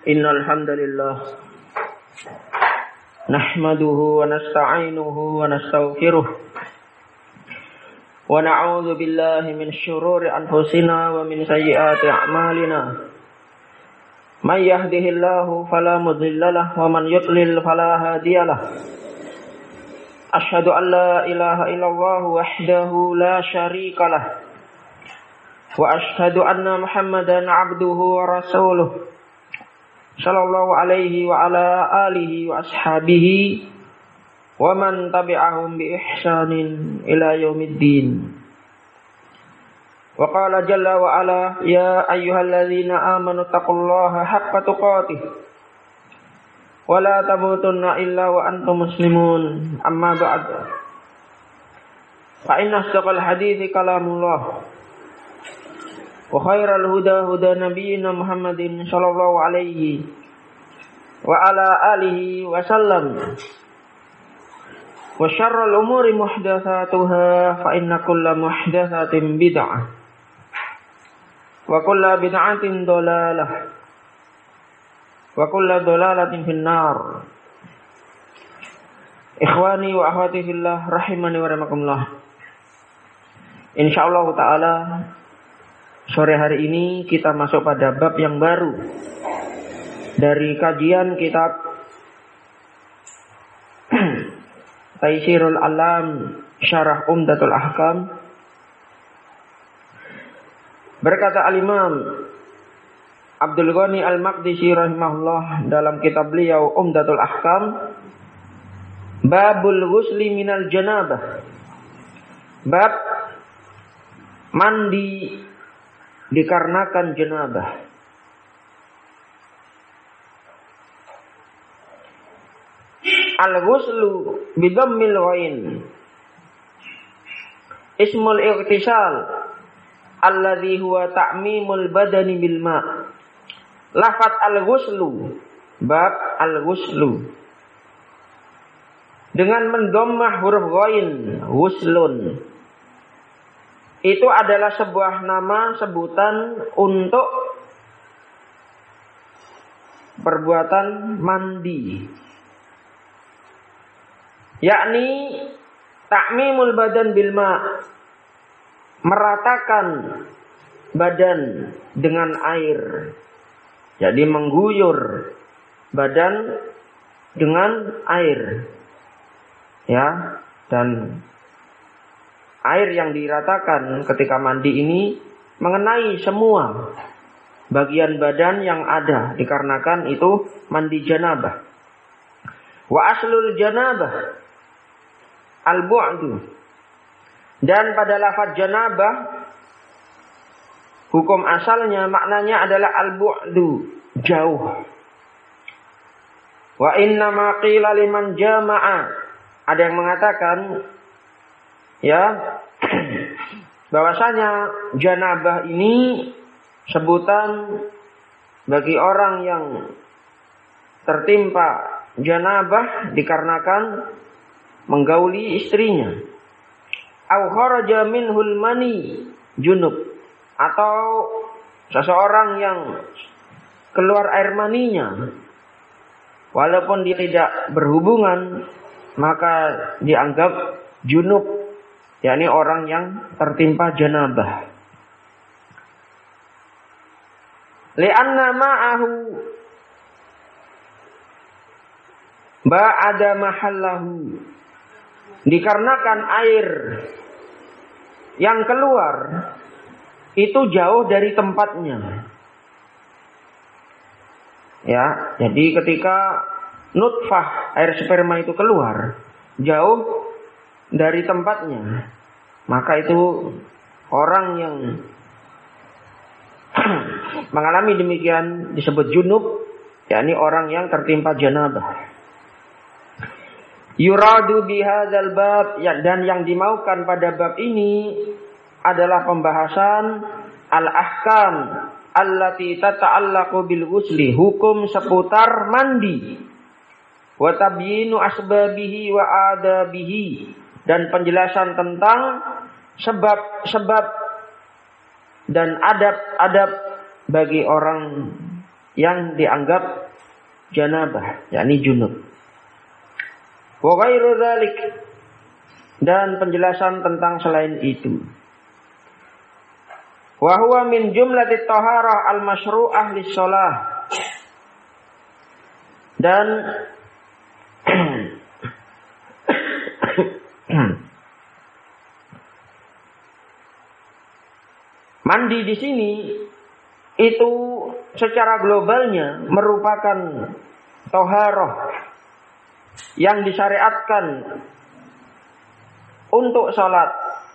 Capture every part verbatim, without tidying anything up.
Innal hamdalillah nahmaduhu wa nasta'inuhu wa nastaghfiruh wa na'udzu billahi min syururi anfusina wa min sayyiati a'malina. May yahdihillahu fala mudilla lahu wa man yudlil fala hadiyalah. Asyhadu an la ilaha illallah wahdahu la syarikalah wa asyhadu anna Muhammadan 'abduhu wa rasuluh. Sallallahu alaihi wa ala alihi wa ashabihi wa man tabi'ahum bi ihsanin ila yaumiddin. Wa qala jalla wa ala ya ayyuhalladzina amanu taqullaha haqqa tuqatih wa la tamutunna illa wa antum muslimun. Amma ba'd. Fa inna asdaqal hadithi kalamullah wa khairal huda huda nabiyyina Muhammadin sallallahu alaihi wa ala alihi wa sallam. Wa syarrul umuri muhdatsatuha fa inna kulla muhdatsatin bid'ah wa kulla bid'atin dhalalah wa kulla dhalalatin finnar. Ikhwani wa akhwati fillah rahimani wa rahimakumullah. Insyaallah taala sore hari ini kita masuk pada bab yang baru dari kajian kitab Taisirul Alam Syarah Umdatul Ahkam. Berkata Al-Imam Abdul Ghani Al-Maqdisi rahimahullah dalam kitab beliau Umdatul Ahkam, Babul Ghusli minal Janabah, bab mandi dikarenakan janabah. Al-ghuslu bidhammil ghain ismul ightisal alladhi huwa ta'mimul badani bil ma'. Lafaz al-ghuslu, bab al-ghuslu dengan mendommah huruf ghain, ghuslun, itu adalah sebuah nama sebutan untuk perbuatan mandi, yakni ta'mimul badan bil ma', meratakan badan dengan air. Jadi mengguyur badan dengan air. Ya, dan air yang diratakan ketika mandi ini mengenai semua bagian badan yang ada, dikarenakan itu mandi janabah. Wa aslul janabah al-bu'du, dan pada lafaz janabah hukum asalnya maknanya adalah al-bu'du, jauh. Wa inna ma qila liman jama'a, ada yang mengatakan ya bahwasanya janabah ini sebutan bagi orang yang tertimpa janabah dikarenakan menggauli istrinya. Au kharaja minhul mani junub, atau seseorang yang keluar air maninya walaupun dia tidak berhubungan maka dianggap junub, yakni orang yang tertimpa janabah. Li'anna ma'ahu ba'ada mahallahu, dikarenakan air yang keluar itu jauh dari tempatnya. Ya, jadi ketika nutfah, air sperma itu keluar jauh dari tempatnya, maka itu orang yang mengalami demikian disebut junub, yakni orang yang tertimpa janabah. Yuradu bihadzal bab, ya, dan yang dimaukan pada bab ini adalah pembahasan al-ahkam allati tata'allaqu bil ghusli, hukum seputar mandi, wa tabyinu asbabihi wa adabihi, dan penjelasan tentang sebab-sebab dan adab-adab bagi orang yang dianggap janabah, yakni junub. Wa ghairu dzalik, dan penjelasan tentang selain itu. Wa huwa min jumlatit taharah al-masyru'ah lis-shalah. Dan mandi di sini itu secara globalnya merupakan taharah yang disyariatkan untuk salat.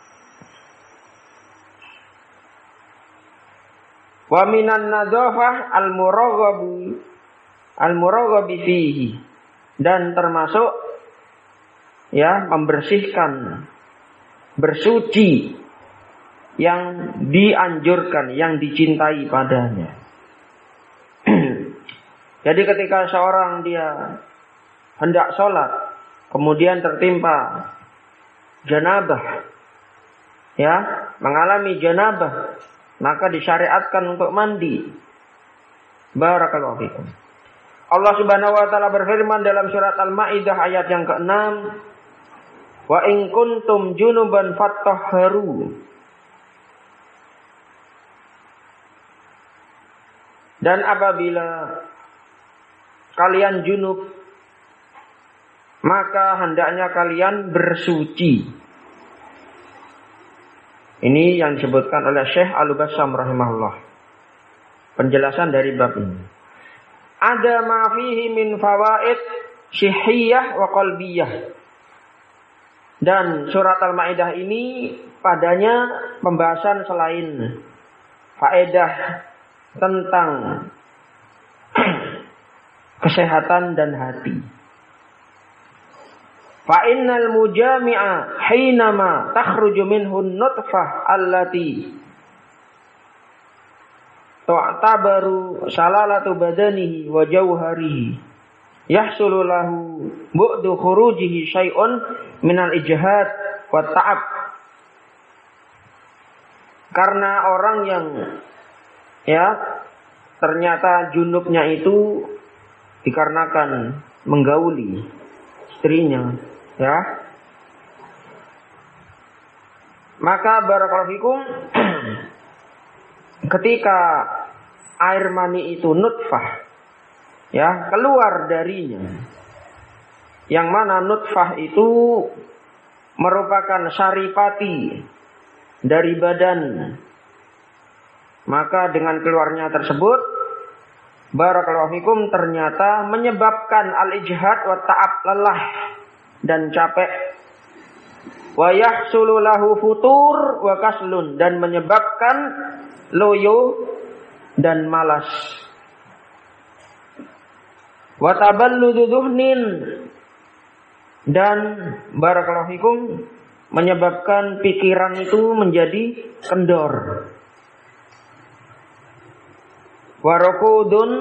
Wa minan nadzafah al-muraghabi al-muraghabi fihi, dan termasuk ya membersihkan, bersuci yang dianjurkan, yang dicintai padanya. Jadi ketika seorang dia hendak sholat, kemudian tertimpa janabah, ya, mengalami janabah, maka disyariatkan untuk mandi. Barakallahu fikum. Allah Subhanahu wa taala berfirman dalam surat Al-Maidah ayat yang keenam, "Wa in kuntum junuban fattahharu." Dan apabila kalian junub, maka hendaknya kalian bersuci. Ini yang disebutkan oleh Syekh Al-Bassam rahimahullah. Penjelasan dari bab ini. Ada ma fihi min fawaid syihhiyah wa qalbiyah. Dan surat Al-Maidah ini padanya pembahasan selain faedah tentang kesehatan dan hati. Fa innal mujami'a hinama takhruju minhu nutfah allati tu'tabaru salalatu badanihi wa jawharihi yahsulu lahu bu'du khurujihi syai'un minal ijhad wa ta'ab. Karena orang yang ya ternyata junubnya itu dikarenakan menggauli istrinya, ya, maka barakallahu fikum ketika air mani itu nutfah, ya, keluar darinya, yang mana nutfah itu merupakan saripati dari badan, maka dengan keluarnya tersebut barakallahu fikum ternyata menyebabkan al-ijhad wa ta'ab, lelah dan capek, wa yahsulu lahu futur wa kaslun, dan menyebabkan loyo dan malas, wa taballudu dhuhnin, dan barakallahu fikum menyebabkan pikiran itu menjadi kendor, wa rukudun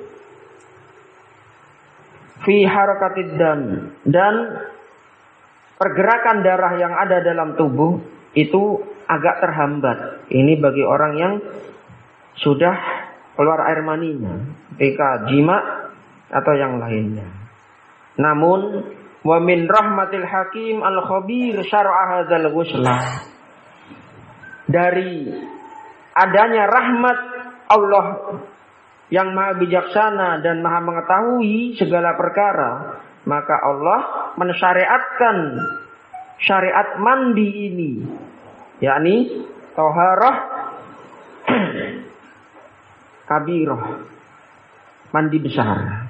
fi harakatid dam, dan pergerakan darah yang ada dalam tubuh itu agak terhambat. Ini bagi orang yang sudah keluar air maninya ketika jima atau yang lainnya. Namun wa min rahmatil hakim al khabir syar'a hadzal ghusla, dari adanya rahmat Allah yang maha bijaksana dan maha mengetahui segala perkara, maka Allah mensyariatkan syariat mandi ini, yakni taharah kabirah, mandi besar.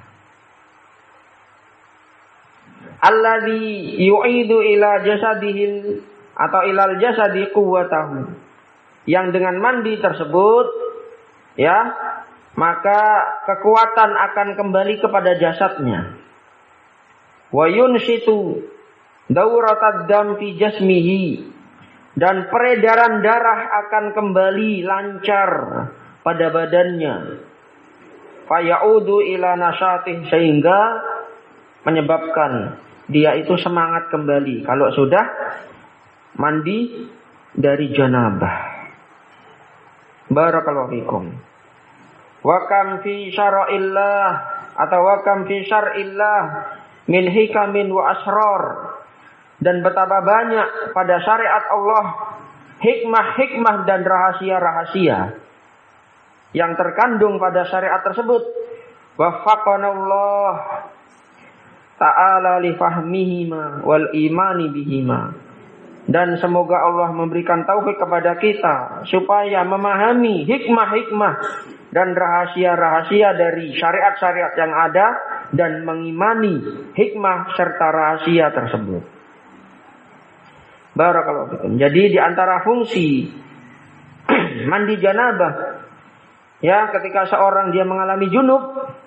Alladzi yu'idu ila jasadihil atau ilal jasadi quwwatahu, yang dengan mandi tersebut, ya, maka kekuatan akan kembali kepada jasadnya. Wa yunsitu dauratad dam fi jasmihi, dan peredaran darah akan kembali lancar pada badannya. Fa ya'udu ila nasyatih, sehingga menyebabkan dia itu semangat kembali kalau sudah mandi dari janabah. Barakallahu fikum. Wa kam fi syara'illah atau wa kam fi syar'illah min hikamin wa asrar. Dan betapa banyak pada syariat Allah hikmah-hikmah dan rahasia-rahasia yang terkandung pada syariat tersebut. Waffaqanallah ta'ala li fahmihima wal imani bihima. Dan semoga Allah memberikan taufik kepada kita supaya memahami hikmah-hikmah dan rahasia-rahasia dari syariat-syariat yang ada dan mengimani hikmah serta rahasia tersebut. Barakallahu fikum. Jadi di antara fungsi mandi janabah, ya, ketika seorang dia mengalami junub,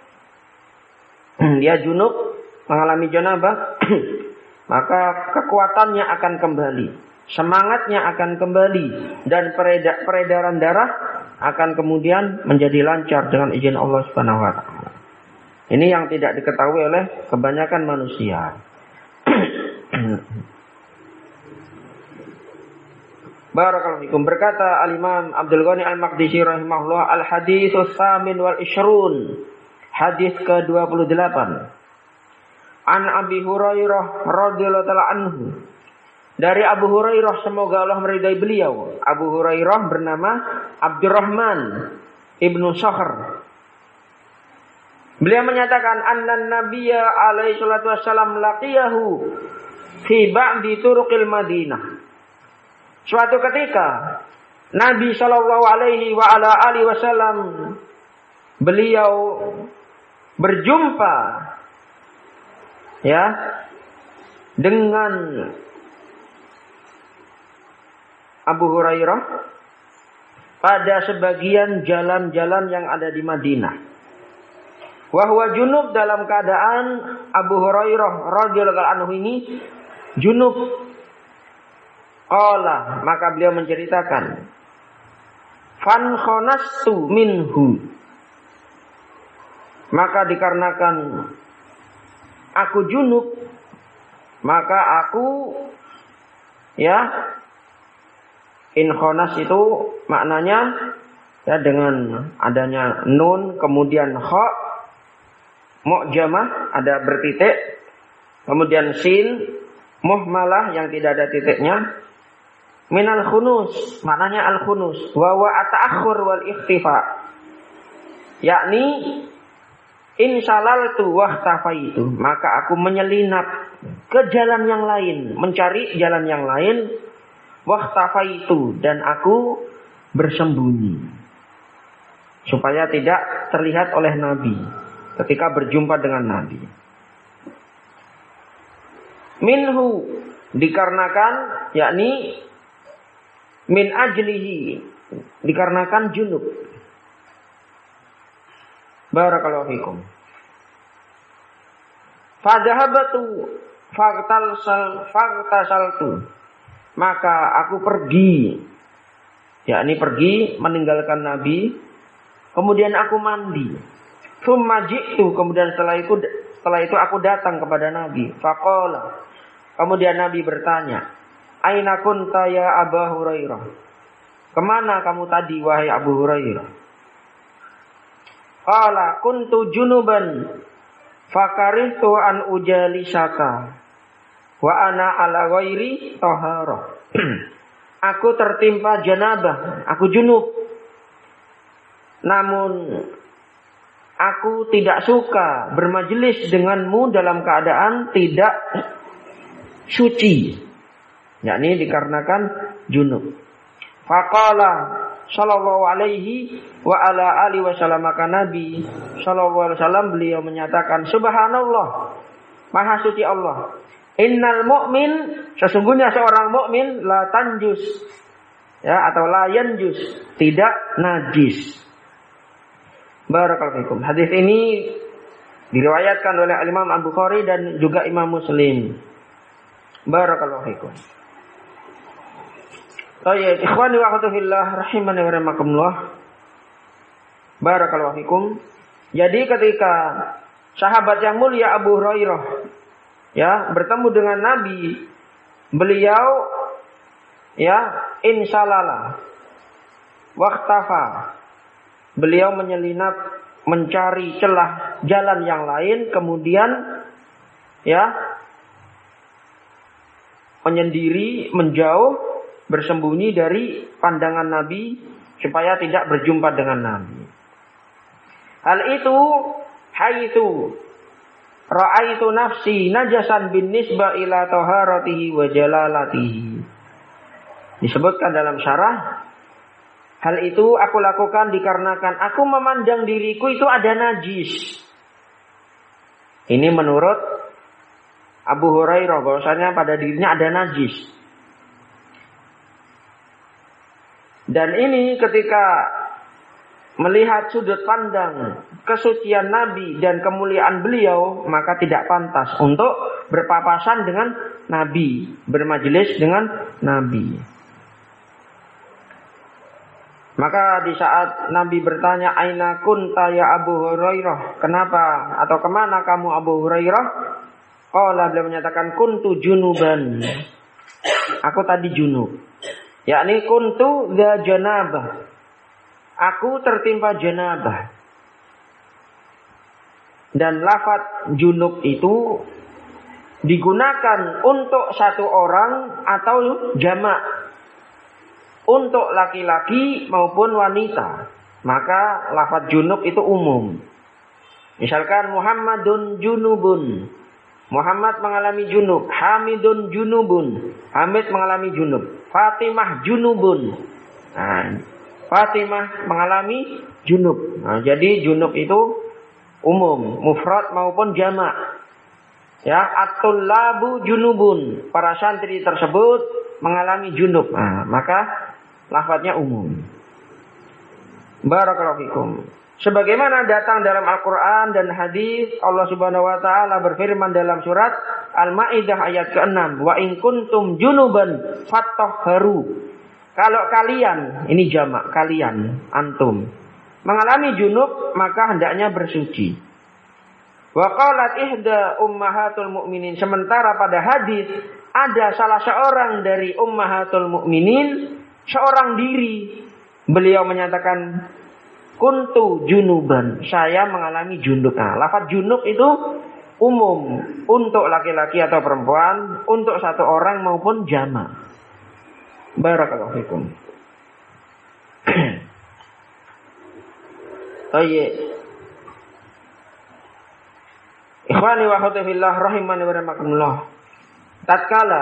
dia junub mengalami janabah, maka kekuatannya akan kembali, semangatnya akan kembali, dan peredaran darah akan kemudian menjadi lancar dengan izin Allah Subhanahu wa taala. Ini yang tidak diketahui oleh kebanyakan manusia. Barakallahu fikum. Berkata Al-Imam Abdul Ghani Al-Maqdisi rahimahullah, Al-Haditsus Tsamin wal Ishrun, hadis ke dua puluh delapan. An Abi Hurairah radhiyallahu ta'ala anhu. Dari Abu Hurairah, semoga Allah meridai beliau. Abu Hurairah bernama Abdurrahman ibnu Sakhr. Beliau menyatakan annan nabiyya alaihi salatu wassalam laqiyahu fi ba'di turuqil Madinah. Suatu ketika Nabi sallallahu alaihi wa ala alihi wasallam beliau berjumpa, ya, dengan Abu Hurairah pada sebagian jalan-jalan yang ada di Madinah. Wa huwa junub, dalam keadaan Abu Hurairah radhiyallahu anhu ini junub. Qala, maka beliau menceritakan, fan khanastu minhu, maka dikarenakan aku junub, maka aku, ya, in khanas itu maknanya, ya, dengan adanya nun kemudian kha mu'jamah, ada bertitik, kemudian sin muhmalah yang tidak ada titiknya. Minal khunus, maknanya al khunus, wa wa ata'akhur wal ikhtifa, yakni insyalaltu wahtafaitu, maka aku menyelinap ke jalan yang lain, mencari jalan yang lain, wahtafaitu, dan aku bersembunyi supaya tidak terlihat oleh Nabi ketika berjumpa dengan Nabi. Minhu, dikarenakan, yakni min ajlihi, dikarenakan junub. Barakallahu fikum. Fadhahabatu faqtalsal faqtasaltu, maka aku pergi, yakni pergi meninggalkan Nabi, kemudian aku mandi. Tsumma ji'tu, kemudian setelah itu setelah itu aku datang kepada Nabi. Faqala, kemudian Nabi bertanya, aina kunta ya Abu Hurairah? Kemana kamu tadi wahai Abu Hurairah? Qala kuntu junuban fakarihtu an ujalisaka wa ana ala ghairi taharah. Aku tertimpa janabah, aku junub. Namun aku tidak suka bermajelis denganmu dalam keadaan tidak suci, yakni dikarenakan junub. Faqala sallallahu alaihi wa ala alihi wasallam, maka Nabi sallallahu alaihi wasallam beliau menyatakan, subhanallah, maha suci Allah. Innal mu'min, sesungguhnya seorang mukmin la tanjus, ya, atau la yanjus, tidak najis. Barakallahu fikum. Hadis ini diriwayatkan oleh Imam Al-Bukhari dan juga Imam Muslim. Barakallahu fikum. Baik, ikhwani wa akhwati fillah rahimani wa rahimakumullah. Barakallahu fikum. Jadi ketika sahabat yang mulia Abu Hurairah, ya, bertemu dengan Nabi, beliau, ya, insyaallah waqtafa, beliau menyelinap mencari celah jalan yang lain, kemudian ya menyendiri, menjauh, bersembunyi dari pandangan Nabi supaya tidak berjumpa dengan Nabi. Hal itu haitsu ra'aitu nafsi najasan bin nisba ila taharatihi wa jalalatihi. Disebutkan dalam syarah, hal itu aku lakukan dikarenakan aku memandang diriku itu ada najis. Ini menurut Abu Hurairah, bahwasanya pada dirinya ada najis. Dan ini ketika melihat sudut pandang kesucian Nabi dan kemuliaan beliau, maka tidak pantas untuk berpapasan dengan Nabi, bermajelis dengan Nabi. Maka di saat Nabi bertanya, "Aina kunta ya Abu Hurairah?" Kenapa atau kemana kamu Abu Hurairah? Qala, beliau menyatakan, "Kuntu junuban." Aku tadi junub. Yakni kuntu dza janabah. Aku tertimpa janabah. Dan lafaz junub itu digunakan untuk satu orang atau jamak. Untuk laki-laki maupun wanita, maka lafaz junub itu umum. Misalkan Muhammadun junubun, Muhammad mengalami junub. Hamidun junubun, Hamid mengalami junub. Fatimah junubun, nah, Fatimah mengalami junub. Nah, jadi junub itu umum, mufrad maupun jamak. Ya, at-tullabu junubun, para santri tersebut mengalami junub. Nah, maka lafadznya umum. Barakallahu fikum. Sebagaimana datang dalam Al-Quran dan hadis, Allah Subhanahu Wa Taala berfirman dalam surat Al-Maidah ayat keenam, wa in kuntum junuban fattahharu. Kalau kalian, ini jamak, kalian, antum, mengalami junub, maka hendaknya bersuci. Wa qalat ihda ummahatul mu'minin. Sementara pada hadis ada salah seorang dari ummahatul mu'minin, seorang diri, beliau menyatakan, kuntu junuban, saya mengalami junub. Nah, lafaz junub itu umum untuk laki-laki atau perempuan, untuk satu orang maupun jamak. Barakallahu fikum. Baik. Ikhwani wa akhwati fillah rahimani wa rahimakumullah. Tatkala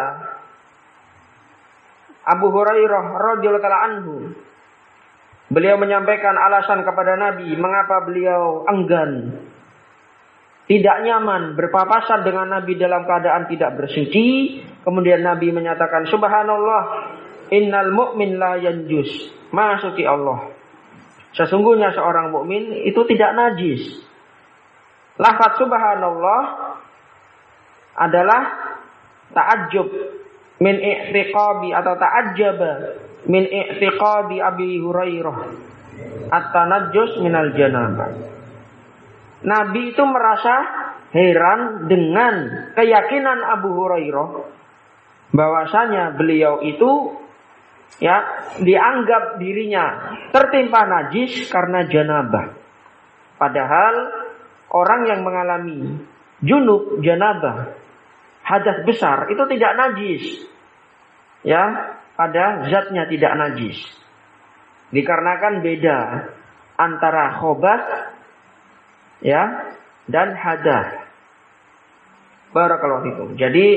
Abu Hurairah radhiyallahu taala anhu, beliau menyampaikan alasan kepada Nabi mengapa beliau enggan, tidak nyaman berpapasan dengan Nabi dalam keadaan tidak bersuci. Kemudian Nabi menyatakan, subhanallah, innal mu'min la yanjus. Maha suci Allah, sesungguhnya seorang mukmin itu tidak najis. Lafaz subhanallah adalah ta'ajjub min i'tiqabi atau ta'ajjaba min i'tiqabi Abi Hurairah at-tanajjus minal janabah. Nabi itu merasa heran dengan keyakinan Abu Hurairah bahwasanya beliau itu ya dianggap dirinya tertimpa najis karena janabah. Padahal orang yang mengalami junub, janabah, hadas besar itu tidak najis. Ya, pada zatnya tidak najis. Dikarenakan beda antara khobath ya dan hadas. Barakallahu fikum. Jadi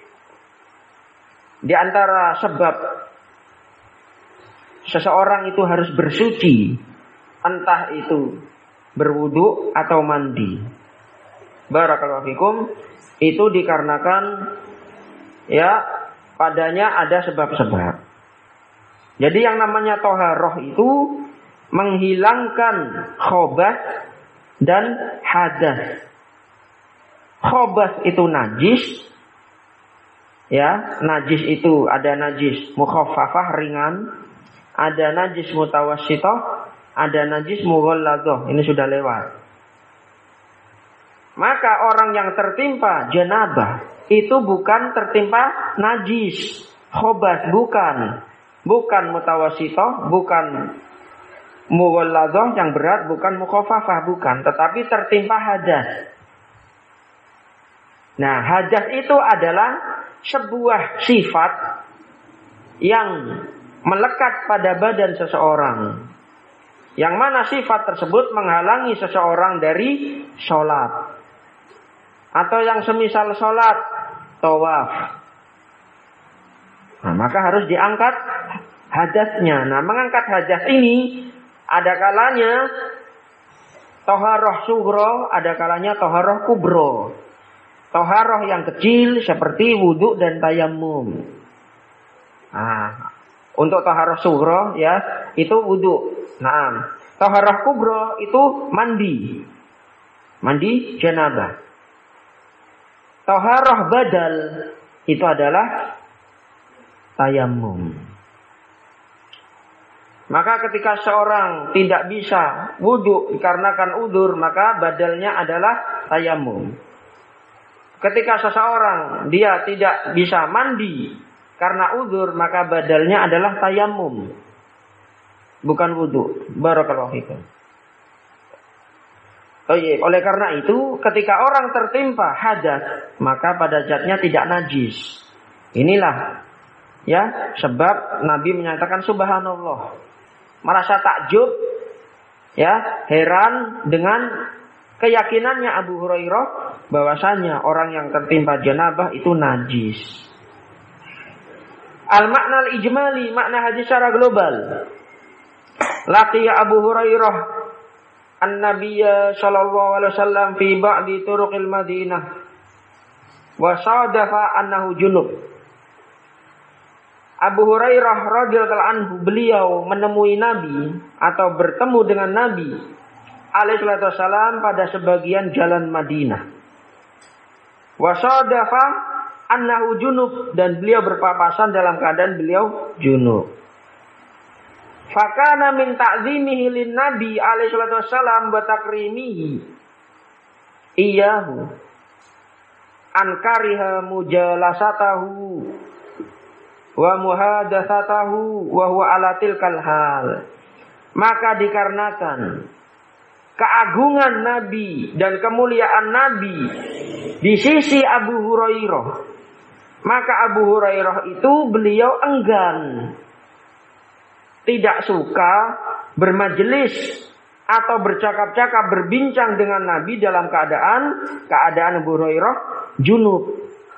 di antara sebab seseorang itu harus bersuci, entah itu berwudu atau mandi. Barakallahu fikum, itu dikarenakan ya padanya ada sebab-sebab. Jadi yang namanya toharoh itu menghilangkan khobath dan hadas. Khobath itu najis. Ya, najis itu ada najis mukhaffafah ringan, ada najis mutawassithah, ada najis mughalladzah. Ini sudah lewat. Maka orang yang tertimpa janabah itu bukan tertimpa najis, khobath, bukan. Bukan mutawassithah, bukan Mughalladzah yang berat, bukan mukhaffafah, bukan, tetapi tertimpa hadas. Nah, hadas itu adalah sebuah sifat yang melekat pada badan seseorang, yang mana sifat tersebut menghalangi seseorang dari sholat, atau yang semisal sholat, tawaf. Nah, maka harus diangkat hadasnya. Nah, mengangkat hadas ini ada kalanya toharoh sughra, ada kalanya toharoh kubro. Toharoh yang kecil seperti wudhu dan tayamum. Nah, untuk toharoh sughra ya itu wudhu. Nah, toharoh kubro itu mandi, mandi janabah. Toharoh badal itu adalah tayamum. Maka ketika seorang tidak bisa wudhu dikarenakan udzur, maka badalnya adalah tayamum. Ketika seseorang dia tidak bisa mandi karena udzur, maka badalnya adalah tayamum, bukan wudhu. Barakallahu fikum. Oh iya, oleh karena itu ketika orang tertimpa hadas, maka pada zatnya tidak najis. Inilah ya sebab Nabi menyatakan subhanallah, merasa takjub ya, heran dengan keyakinannya Abu Hurairah bahwasanya orang yang tertimpa janabah itu najis. Al-makna al-ijmali, makna hadis secara global. Laqiya Abu Hurairah an-nabiyya sallallahu alaihi wasallam fi ba'di turuqil Madinah wa sadafa annahu junub. Abu Hurairah radhiyallahu anhu, beliau menemui Nabi atau bertemu dengan Nabi alaihi wasallam pada sebagian jalan Madinah. Wa sadafa annahu junub, dan beliau berpapasan dalam keadaan beliau junub. Fakana min ta'zimihi lin Nabi alaihi wasallam wa takrimihi iyyahu an kariha mujalasatahu wa muhadatsatahu wa huwa ala tilkal hal. Maka dikarenakan keagungan Nabi dan kemuliaan Nabi di sisi Abu Hurairah, maka Abu Hurairah itu beliau enggan, tidak suka bermajelis atau bercakap-cakap, berbincang dengan Nabi dalam keadaan keadaan Abu Hurairah junub.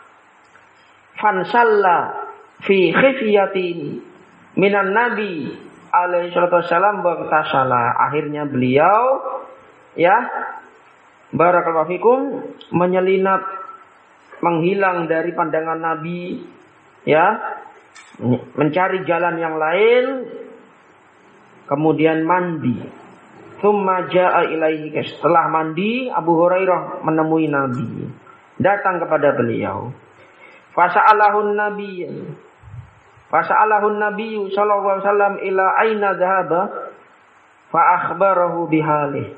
Fansalla fi khifyatin minan Nabi alaihi wasallam bertasala. Akhirnya beliau ya barakallahu fikum menyelinap, menghilang dari pandangan Nabi ya, mencari jalan yang lain, kemudian mandi. Tsumma jaa ilaihi, setelah mandi Abu Hurairah menemui Nabi, datang kepada beliau. Fasa'alahun nabiy Fasa'alahun nabiyyu sallallahu alaihi wasallam ila aina dhahaba fa akhbarahu bihalih.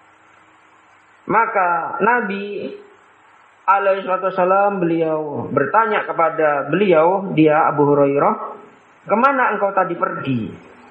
Maka Nabi alaihi wasallam beliau bertanya kepada beliau, dia Abu Hurairah, kemana engkau tadi pergi?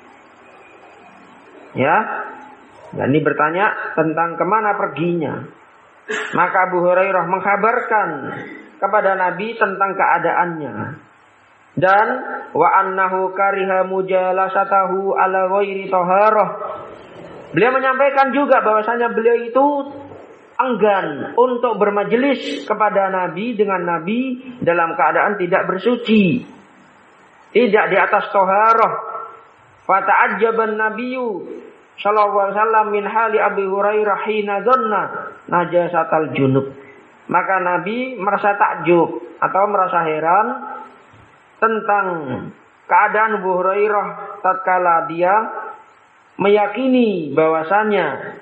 Ya, dan ini bertanya tentang kemana perginya. Maka Abu Hurairah mengkabarkan kepada Nabi tentang keadaannya. Dan wa annahu kariha mujalasatahu ala ghairi taharah. Beliau menyampaikan juga bahwasanya beliau itu enggan untuk bermajelis kepada Nabi dengan Nabi dalam keadaan tidak bersuci, tidak di atas taharah. Fa ta'ajjaban nabiyyu sallallahu alaihi wasallam min hali Abi Hurairah hina dhanna najasatal junub. Maka Nabi merasa takjub atau merasa heran tentang keadaan Abu Hurairah tatkala dia meyakini bahwasanya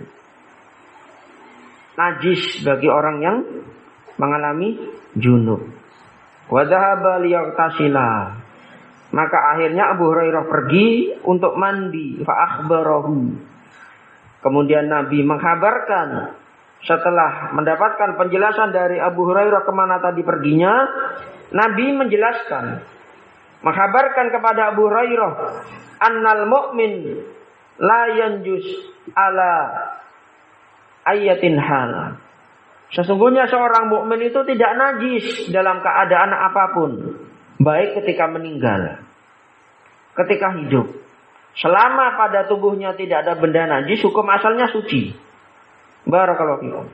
najis bagi orang yang mengalami junub. Wa dhahaba liyagtasila. Maka akhirnya Abu Hurairah pergi untuk mandi. Fa akhbarahu. Kemudian Nabi mengkabarkan, setelah mendapatkan penjelasan dari Abu Hurairah kemana tadi perginya, Nabi menjelaskan, mengkabarkan kepada Abu Hurairah, annal mu'min la yanjus ala ayatin hal. Sesungguhnya seorang mukmin itu tidak najis dalam keadaan apapun, baik ketika meninggal, ketika hidup. Selama pada tubuhnya tidak ada benda najis, hukum asalnya suci. Barakallahu fikum.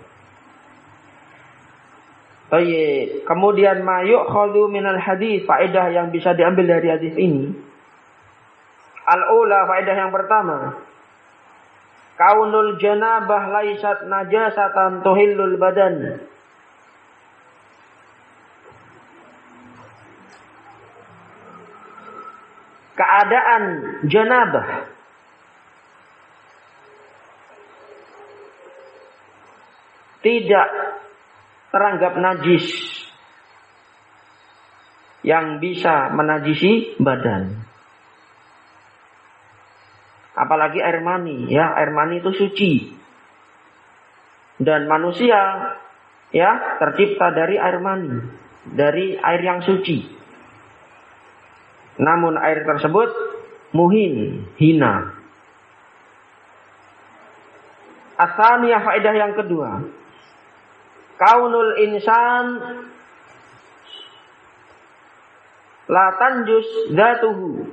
Baik, kemudian ma yu'khadhu minal hadis, faedah yang bisa diambil dari hadis ini. Al-ula, faedah yang pertama, kaunul janabah laisat najasatan tuhillul badan. Keadaan janabah tidak teranggap najis yang bisa menajisi badan. Apalagi air mani, ya, air mani itu suci. Dan manusia, ya, tercipta dari air mani, dari air yang suci. Namun air tersebut muhin, hina. Asaniyah, faedah yang kedua, kaunul insan la tanjus dzatuhu.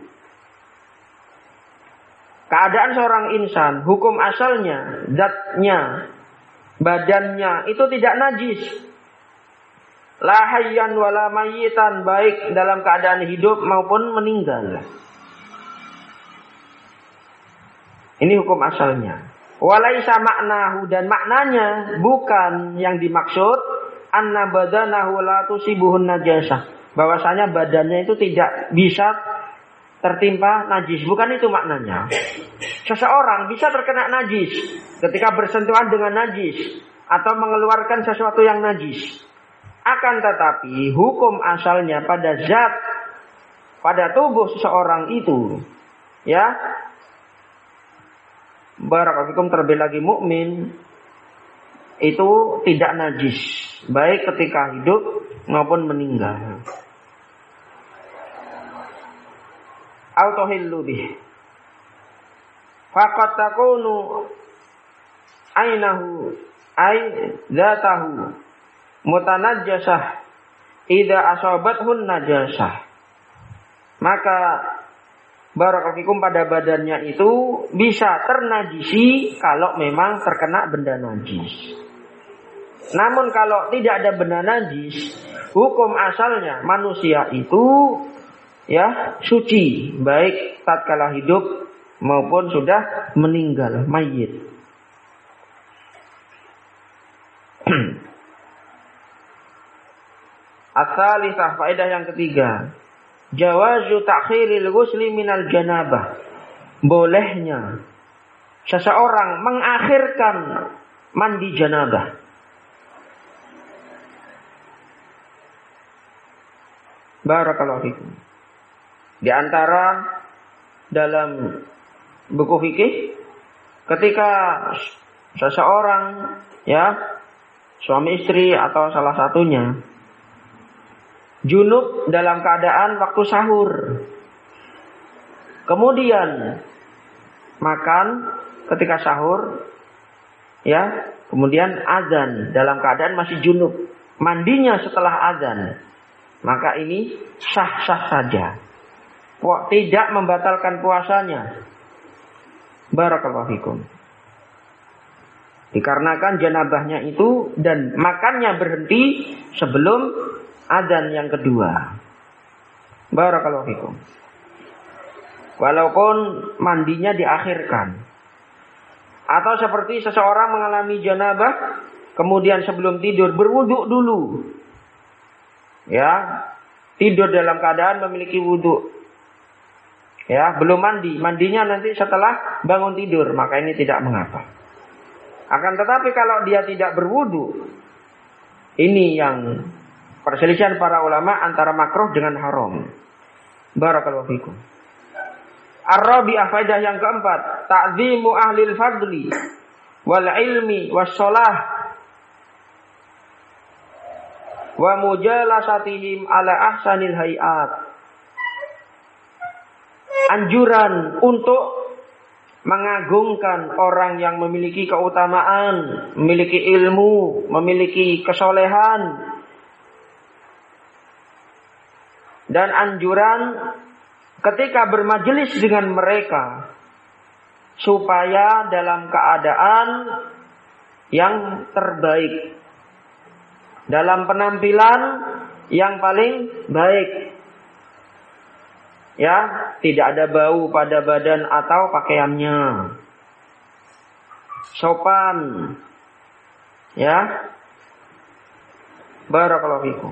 Keadaan seorang insan, hukum asalnya, zatnya, badannya itu tidak najis. La hayyan wala mayyitan, baik dalam keadaan hidup maupun meninggal. Ini hukum asalnya. Walaisa maknahu, dan maknanya bukan yang dimaksud anna badanahu la tusibuhun najasah, bahwasanya badannya itu tidak bisa tertimpa najis. Bukan itu maknanya. Seseorang bisa terkena najis ketika bersentuhan dengan najis atau mengeluarkan sesuatu yang najis. Akan tetapi hukum asalnya pada zat, pada tubuh seseorang itu, ya, barakallahu fikum, terlebih lagi mukmin, itu tidak najis, baik ketika hidup maupun meninggal. Autohillu bih. Faqad takunu ainahu ay dzatahu mutanajjasah idza asabathun najasah. Maka barakallahu fikum, pada badannya itu bisa ternajisi kalau memang terkena benda najis. Namun kalau tidak ada benda najis, hukum asalnya manusia itu, ya, suci, baik tatkala hidup maupun sudah meninggal, mayyit. As-salisah, faedah yang ketiga, jawazu ta'khiril ghusli minal janabah. Bolehnya seseorang mengakhirkan mandi janabah. Barakallahu fikum. Di antara dalam buku fikih, ketika seseorang, ya, suami istri atau salah satunya junub dalam keadaan waktu sahur, kemudian makan ketika sahur, ya, kemudian azan dalam keadaan masih junub, mandinya setelah azan, maka ini sah-sah saja, tidak membatalkan puasanya. Barakallahu fikum. Dikarenakan janabahnya itu dan makannya berhenti sebelum adzan yang kedua. Barakallahu fikum. Walaupun mandinya diakhirkan. Atau seperti seseorang mengalami janabah, kemudian sebelum tidur berwudu dulu. Ya, tidur dalam keadaan memiliki wudu. Ya, belum mandi, mandinya nanti setelah bangun tidur, maka ini tidak mengapa. Akan tetapi kalau dia tidak berwudu, ini yang perselisihan para ulama antara makruh dengan haram. Barakallahu fikum. Ar-rabi'ah, faedah yang keempat, ta'zimu ahlil fadli wal ilmi was shalah wa mujalasatihim ala ahsanil hayat. Anjuran untuk mengagungkan orang yang memiliki keutamaan, memiliki ilmu, memiliki kesolehan, dan anjuran ketika bermajelis dengan mereka supaya dalam keadaan yang terbaik, dalam penampilan yang paling baik. Ya, tidak ada bau pada badan atau pakaiannya. Sopan. Ya. Barakallahu fikum.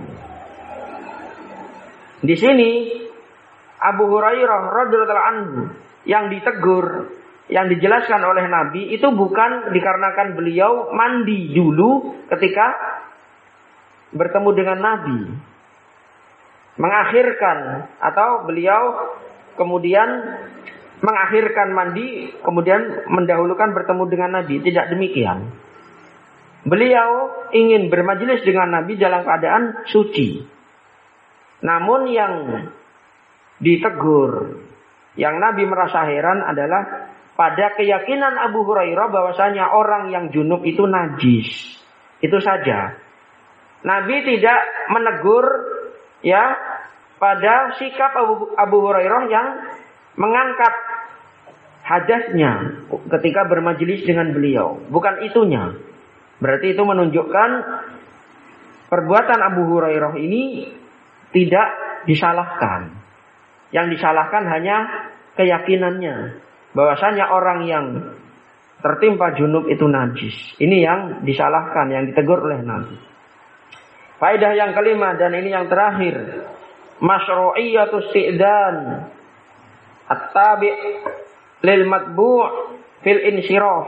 Di sini Abu Hurairah radhiyallahu anhu yang ditegur, yang dijelaskan oleh Nabi itu bukan dikarenakan beliau mandi dulu ketika bertemu dengan Nabi, mengakhirkan, atau beliau kemudian mengakhirkan mandi kemudian mendahulukan bertemu dengan Nabi. Tidak demikian. Beliau ingin bermajelis dengan Nabi dalam keadaan suci. Namun yang ditegur, yang Nabi merasa heran adalah pada keyakinan Abu Hurairah bahwasanya orang yang junub itu najis. Itu saja. Nabi tidak menegur ya pada sikap Abu, Abu Hurairah yang mengangkat hadasnya ketika bermajelis dengan beliau. Bukan itunya. Berarti itu menunjukkan perbuatan Abu Hurairah ini tidak disalahkan. Yang disalahkan hanya keyakinannya bahwasanya orang yang tertimpa junub itu najis. Ini yang disalahkan, yang ditegur oleh Nabi. Faedah yang kelima dan ini yang terakhir, masyru'iyatus isti'dzan at-tabi' lil matbu' fil insyiraf.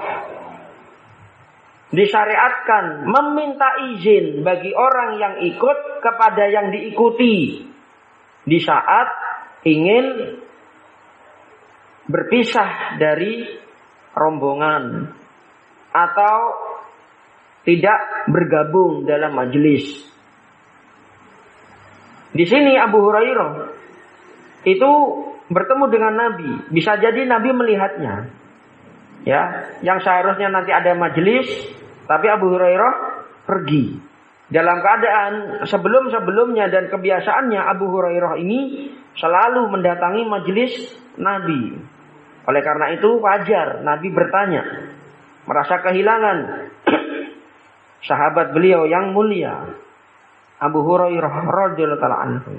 Disyariatkan meminta izin bagi orang yang ikut kepada yang diikuti di saat ingin berpisah dari rombongan atau tidak bergabung dalam majelis. Di sini Abu Hurairah itu bertemu dengan Nabi. Bisa jadi Nabi melihatnya. Ya, yang seharusnya nanti ada majelis, tapi Abu Hurairah pergi. Dalam keadaan sebelum-sebelumnya dan kebiasaannya Abu Hurairah ini selalu mendatangi majelis Nabi. Oleh karena itu wajar Nabi bertanya, merasa kehilangan sahabat beliau yang mulia Abu Hurairah radhiyallahu anhu.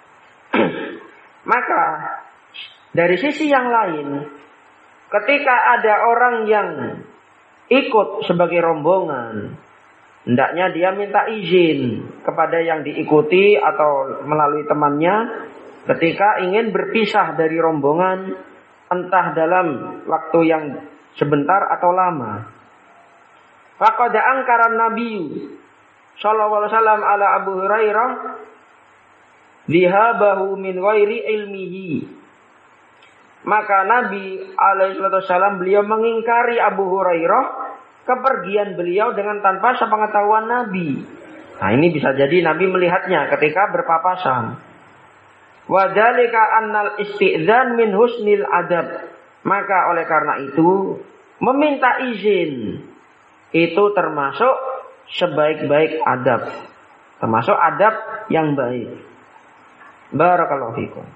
Maka dari sisi yang lain, ketika ada orang yang ikut sebagai rombongan, hendaknya dia minta izin kepada yang diikuti atau melalui temannya ketika ingin berpisah dari rombongan, entah dalam waktu yang sebentar atau lama. Faqad angkara Nabi sallallahu alaihi wasallam ala Abu Hurairah dhihabahu min ghairi ilmihi. Maka Nabi alaihi wasallam beliau mengingkari Abu Hurairah kepergian beliau dengan tanpa sepengetahuan Nabi. Nah, ini bisa jadi Nabi melihatnya ketika berpapasan. Wa dzalika annal isti'dzan min husnil adab. Maka oleh karena itu meminta izin itu termasuk sebaik-baik adab, termasuk adab yang baik. Barakallahu fikum.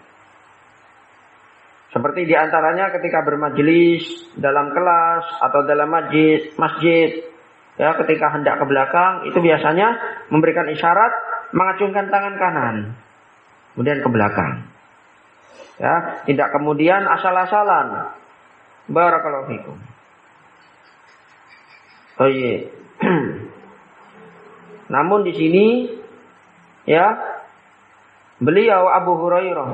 Seperti diantaranya ketika bermajelis dalam kelas atau dalam masjid, masjid, ya ketika hendak ke belakang itu biasanya memberikan isyarat mengacungkan tangan kanan, kemudian ke belakang. Ya, tidak kemudian asal-asalan. Barakallahu fikum. Oh iya. Namun di sini ya beliau Abu Hurairah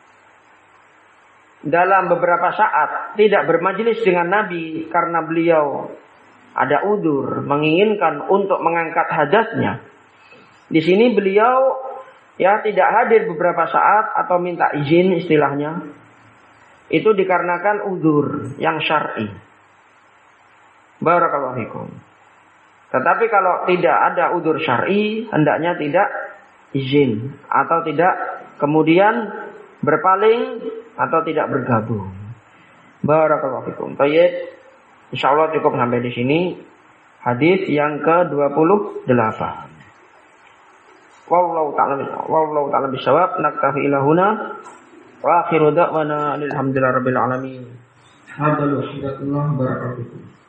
dalam beberapa saat tidak bermajelis dengan Nabi karena beliau ada udzur menginginkan untuk mengangkat hajatnya. Di sini beliau ya tidak hadir beberapa saat atau minta izin istilahnya. Itu dikarenakan udzur yang syar'i. Barakallahu fikum. Tetapi kalau tidak ada udzur syar'i, hendaknya tidak izin atau tidak kemudian berpaling atau tidak bergabung. Barakallahu fikum. Baik. Insyaallah cukup sampai di sini. Hadis yang ke dua puluh delapan. Wallahu ta'ala wallahu ta'ala bisawab. Naktafi ila huna. Wa akhiru da'wana alhamdulillahi rabbil alamin. Alhamdulillah barakallahu fikum.